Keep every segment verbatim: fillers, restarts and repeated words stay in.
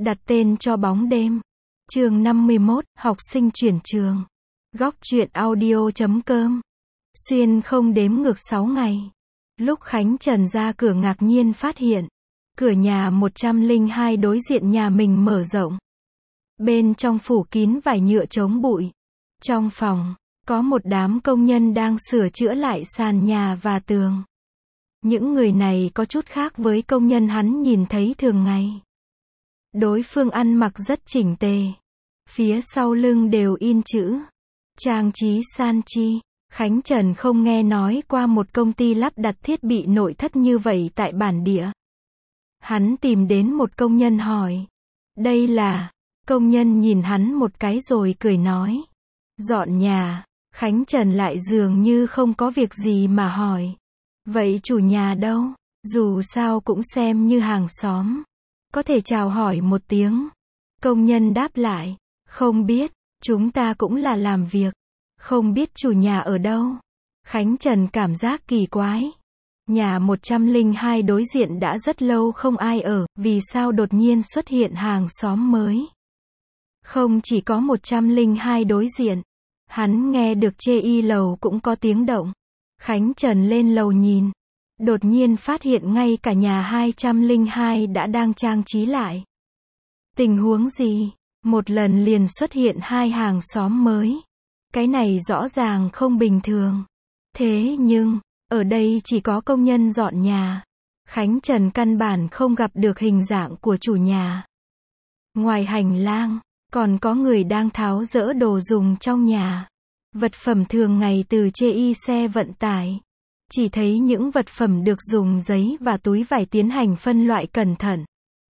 Đặt tên cho bóng đêm. Chương năm mươi mốt, học sinh chuyển trường. Góc truyện audio chấm com. Xuyên không đếm ngược sáu ngày. Lúc Khánh Trần ra cửa ngạc nhiên phát hiện, cửa nhà một trăm lẻ hai đối diện nhà mình mở rộng. Bên trong phủ kín vải nhựa chống bụi. Trong phòng, có một đám công nhân đang sửa chữa lại sàn nhà và tường. Những người này có chút khác với công nhân hắn nhìn thấy thường ngày. Đối phương ăn mặc rất chỉnh tề. Phía sau lưng đều in chữ. Trang trí san chi. Khánh Trần không nghe nói qua một công ty lắp đặt thiết bị nội thất như vậy tại bản địa. Hắn tìm đến một công nhân hỏi. Đây là... Công nhân nhìn hắn một cái rồi cười nói. Dọn nhà. Khánh Trần lại dường như không có việc gì mà hỏi. Vậy chủ nhà đâu? Dù sao cũng xem như hàng xóm. Có thể chào hỏi một tiếng. Công nhân đáp lại. Không biết, chúng ta cũng là làm việc. Không biết chủ nhà ở đâu. Khánh Trần cảm giác kỳ quái. Nhà một trăm lẻ hai đối diện đã rất lâu không ai ở, vì sao đột nhiên xuất hiện hàng xóm mới? Không chỉ có một trăm lẻ hai đối diện. Hắn nghe được chê y lầu cũng có tiếng động. Khánh Trần lên lầu nhìn. Đột nhiên phát hiện ngay cả nhà hai trăm lẻ hai đã đang trang trí lại. Tình huống gì? Một lần liền xuất hiện hai hàng xóm mới. Cái này rõ ràng không bình thường. Thế nhưng, ở đây chỉ có công nhân dọn nhà. Khánh Trần căn bản không gặp được hình dạng của chủ nhà. Ngoài hành lang, còn có người đang tháo dỡ đồ dùng trong nhà. Vật phẩm thường ngày từ chê y xe vận tải. Chỉ thấy những vật phẩm được dùng giấy và túi vải tiến hành phân loại cẩn thận.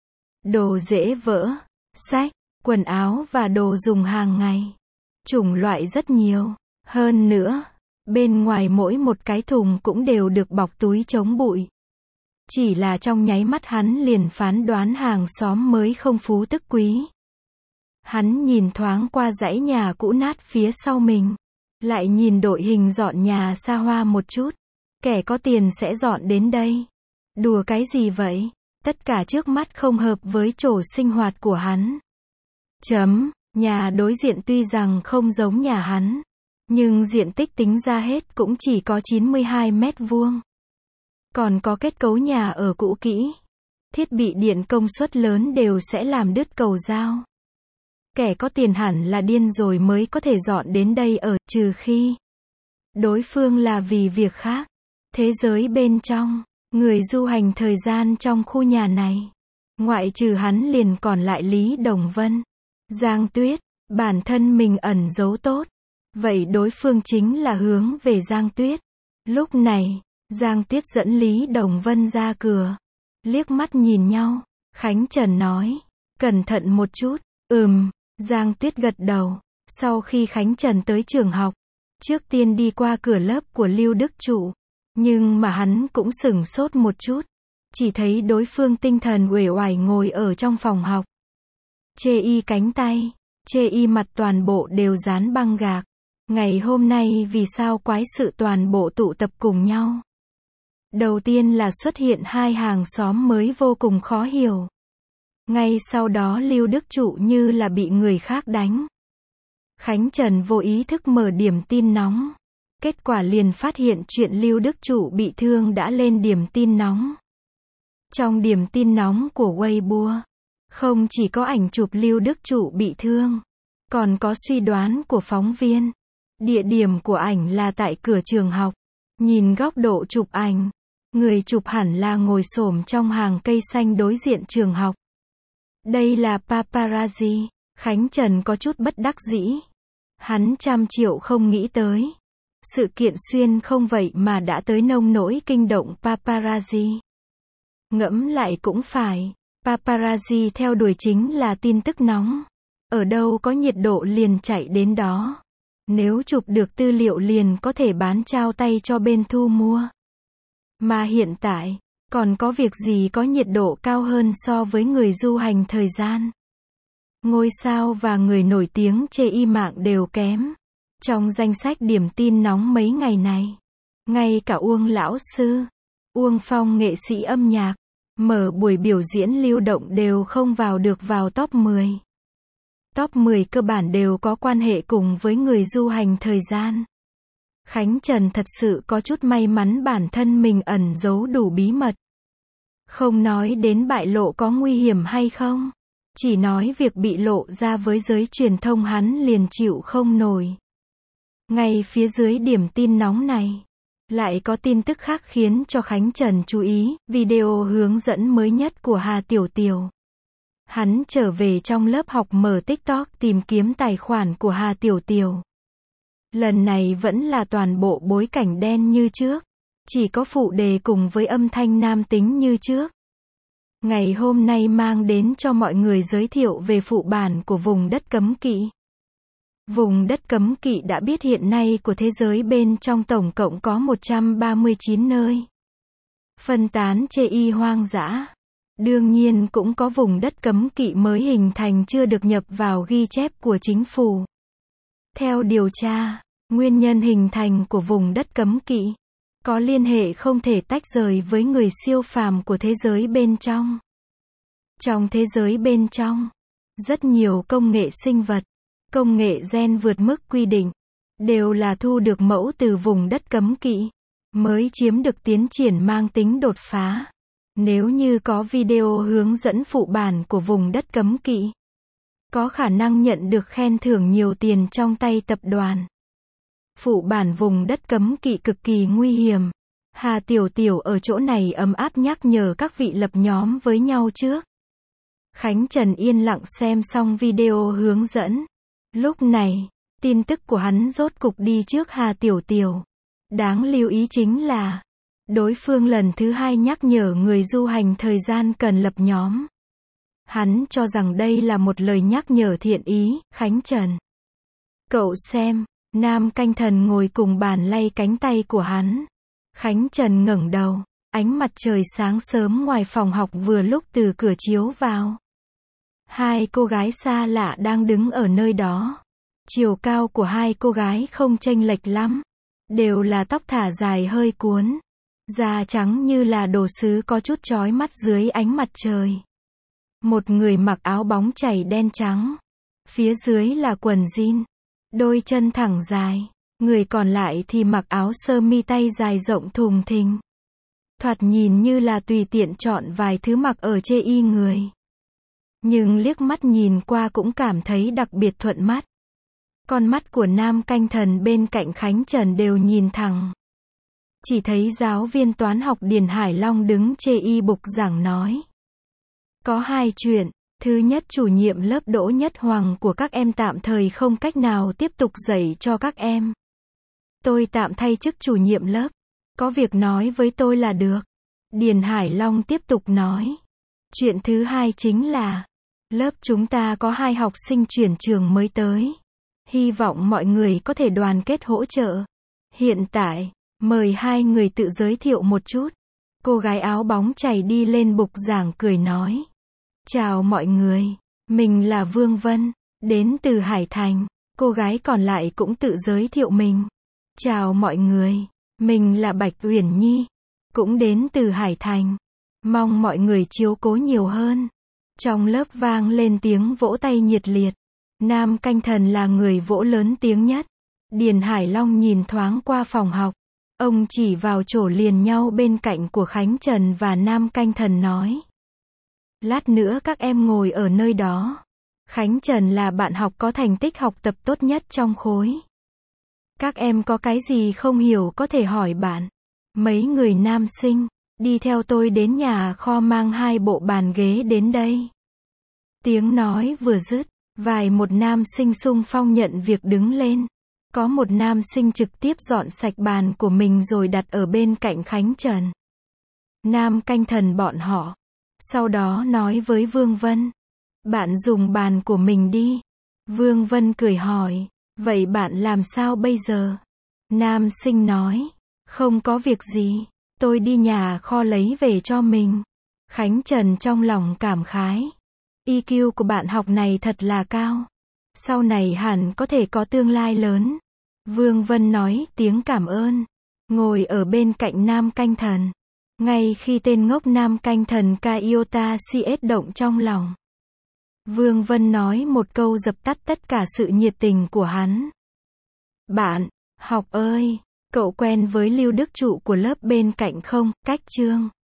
Đồ dễ vỡ, sách, quần áo và đồ dùng hàng ngày. Chủng loại rất nhiều. Hơn nữa, bên ngoài mỗi một cái thùng cũng đều được bọc túi chống bụi. Chỉ là trong nháy mắt hắn liền phán đoán hàng xóm mới không phú tức quý. Hắn nhìn thoáng qua dãy nhà cũ nát phía sau mình. Lại nhìn đội hình dọn nhà xa hoa một chút. Kẻ có tiền sẽ dọn đến đây. Đùa cái gì vậy? Tất cả trước mắt không hợp với chỗ sinh hoạt của hắn. Chấm, nhà đối diện tuy rằng không giống nhà hắn. Nhưng diện tích tính ra hết cũng chỉ có chín mươi hai mét vuông. Còn có kết cấu nhà ở cũ kỹ. Thiết bị điện công suất lớn đều sẽ làm đứt cầu dao. Kẻ có tiền hẳn là điên rồi mới có thể dọn đến đây ở, trừ khi đối phương là vì việc khác. Thế giới bên trong, người du hành thời gian trong khu nhà này. Ngoại trừ hắn liền còn lại Lý Đồng Vân, Giang Tuyết, bản thân mình ẩn giấu tốt. Vậy đối phương chính là hướng về Giang Tuyết. Lúc này, Giang Tuyết dẫn Lý Đồng Vân ra cửa. Liếc mắt nhìn nhau, Khánh Trần nói, cẩn thận một chút. Ừm, Giang Tuyết gật đầu. Sau khi Khánh Trần tới trường học, trước tiên đi qua cửa lớp của Lưu Đức Trụ. Nhưng mà hắn cũng sửng sốt một chút. Chỉ thấy đối phương tinh thần uể oải ngồi ở trong phòng học. Chê y cánh tay, chê y mặt toàn bộ đều dán băng gạc. Ngày hôm nay vì sao quái sự toàn bộ tụ tập cùng nhau? Đầu tiên là xuất hiện hai hàng xóm mới vô cùng khó hiểu. Ngay sau đó Lưu Đức Trụ như là bị người khác đánh. Khánh Trần vô ý thức mở điểm tin nóng. Kết quả liền phát hiện chuyện Lưu Đức Trụ bị thương đã lên điểm tin nóng. Trong điểm tin nóng của Weibo, không chỉ có ảnh chụp Lưu Đức Trụ bị thương, còn có suy đoán của phóng viên. Địa điểm của ảnh là tại cửa trường học. Nhìn góc độ chụp ảnh, người chụp hẳn là ngồi xổm trong hàng cây xanh đối diện trường học. Đây là paparazzi. Khánh Trần có chút bất đắc dĩ. Hắn trăm triệu không nghĩ tới. Sự kiện xuyên không vậy mà đã tới nông nỗi kinh động paparazzi. Ngẫm lại cũng phải. Paparazzi theo đuổi chính là tin tức nóng. Ở đâu có nhiệt độ liền chạy đến đó. Nếu chụp được tư liệu liền có thể bán trao tay cho bên thu mua. Mà hiện tại, còn có việc gì có nhiệt độ cao hơn so với người du hành thời gian. Ngôi sao và người nổi tiếng chê y mạng đều kém. Trong danh sách điểm tin nóng mấy ngày này, ngay cả Uông lão sư, Uông Phong nghệ sĩ âm nhạc, mở buổi biểu diễn lưu động đều không vào được vào top mười. Top mười cơ bản đều có quan hệ cùng với người du hành thời gian. Khánh Trần thật sự có chút may mắn bản thân mình ẩn giấu đủ bí mật. Không nói đến bại lộ có nguy hiểm hay không. Chỉ nói việc bị lộ ra với giới truyền thông hắn liền chịu không nổi. Ngay phía dưới điểm tin nóng này, lại có tin tức khác khiến cho Khánh Trần chú ý, video hướng dẫn mới nhất của Hà Tiểu Tiểu. Hắn trở về trong lớp học mở TikTok tìm kiếm tài khoản của Hà Tiểu Tiểu. Lần này vẫn là toàn bộ bối cảnh đen như trước, chỉ có phụ đề cùng với âm thanh nam tính như trước. Ngày hôm nay mang đến cho mọi người giới thiệu về phụ bản của vùng đất cấm kỵ. Vùng đất cấm kỵ đã biết hiện nay của thế giới bên trong tổng cộng có một trăm ba mươi chín nơi. Phân tán chê y hoang dã. Đương nhiên cũng có vùng đất cấm kỵ mới hình thành chưa được nhập vào ghi chép của chính phủ. Theo điều tra, nguyên nhân hình thành của vùng đất cấm kỵ có liên hệ không thể tách rời với người siêu phàm của thế giới bên trong. Trong thế giới bên trong, rất nhiều công nghệ sinh vật, công nghệ gen vượt mức quy định, đều là thu được mẫu từ vùng đất cấm kỵ, mới chiếm được tiến triển mang tính đột phá. Nếu như có video hướng dẫn phụ bản của vùng đất cấm kỵ, có khả năng nhận được khen thưởng nhiều tiền trong tay tập đoàn. Phụ bản vùng đất cấm kỵ cực kỳ nguy hiểm. Hà Tiểu Tiểu ở chỗ này ấm áp nhắc nhở các vị lập nhóm với nhau trước. Khánh Trần yên lặng xem xong video hướng dẫn. Lúc này, tin tức của hắn rốt cục đi trước Hà Tiểu Tiểu. Đáng lưu ý chính là, đối phương lần thứ hai nhắc nhở người du hành thời gian cần lập nhóm. Hắn cho rằng đây là một lời nhắc nhở thiện ý. Khánh Trần, cậu xem, Nam Canh Thần ngồi cùng bàn lay cánh tay của hắn. Khánh Trần ngẩng đầu, ánh mặt trời sáng sớm ngoài phòng học vừa lúc từ cửa chiếu vào. Hai cô gái xa lạ đang đứng ở nơi đó. Chiều cao của hai cô gái không chênh lệch lắm, đều là tóc thả dài hơi cuốn, da trắng như là đồ sứ có chút chói mắt dưới ánh mặt trời. Một người mặc áo bóng chảy đen trắng, phía dưới là quần jean, đôi chân thẳng dài, người còn lại thì mặc áo sơ mi tay dài rộng thùng thình. Thoạt nhìn như là tùy tiện chọn vài thứ mặc ở chê y người. Nhưng liếc mắt nhìn qua cũng cảm thấy đặc biệt thuận mắt. Con mắt của Nam Canh Thần bên cạnh Khánh Trần đều nhìn thẳng. Chỉ thấy giáo viên toán học Điền Hải Long đứng chê y bục giảng nói. Có hai chuyện. Thứ nhất, chủ nhiệm lớp Đỗ Nhất Hoàng của các em tạm thời không cách nào tiếp tục dạy cho các em. Tôi tạm thay chức chủ nhiệm lớp. Có việc nói với tôi là được. Điền Hải Long tiếp tục nói. Chuyện thứ hai chính là, lớp chúng ta có hai học sinh chuyển trường mới tới. Hy vọng mọi người có thể đoàn kết hỗ trợ. Hiện tại, mời hai người tự giới thiệu một chút. Cô gái áo bóng chảy đi lên bục giảng cười nói. Chào mọi người, mình là Vương Vân, đến từ Hải Thành. Cô gái còn lại cũng tự giới thiệu mình. Chào mọi người, mình là Bạch Uyển Nhi, cũng đến từ Hải Thành. Mong mọi người chiếu cố nhiều hơn. Trong lớp vang lên tiếng vỗ tay nhiệt liệt. Nam Canh Thần là người vỗ lớn tiếng nhất. Điền Hải Long nhìn thoáng qua phòng học. Ông chỉ vào chỗ liền nhau bên cạnh của Khánh Trần và Nam Canh Thần nói. Lát nữa các em ngồi ở nơi đó. Khánh Trần là bạn học có thành tích học tập tốt nhất trong khối. Các em có cái gì không hiểu có thể hỏi bạn. Mấy người nam sinh, đi theo tôi đến nhà kho mang hai bộ bàn ghế đến đây. Tiếng nói vừa dứt, vài một nam sinh xung phong nhận việc đứng lên. Có một nam sinh trực tiếp dọn sạch bàn của mình rồi đặt ở bên cạnh Khánh Trần. Nam Canh Thần bọn họ. Sau đó nói với Vương Vân. Bạn dùng bàn của mình đi. Vương Vân cười hỏi. Vậy bạn làm sao bây giờ? Nam sinh nói. Không có việc gì. Tôi đi nhà kho lấy về cho mình. Khánh Trần trong lòng cảm khái. i kiu của bạn học này thật là cao. Sau này hẳn có thể có tương lai lớn. Vương Vân nói tiếng cảm ơn. Ngồi ở bên cạnh Nam Canh Thần. Ngay khi tên ngốc nam canh thần ca iota cs động trong lòng, Vương Vân nói một câu dập tắt tất cả sự nhiệt tình của hắn. Bạn học ơi, cậu quen với Lưu Đức Trụ của lớp bên cạnh không? Cách chương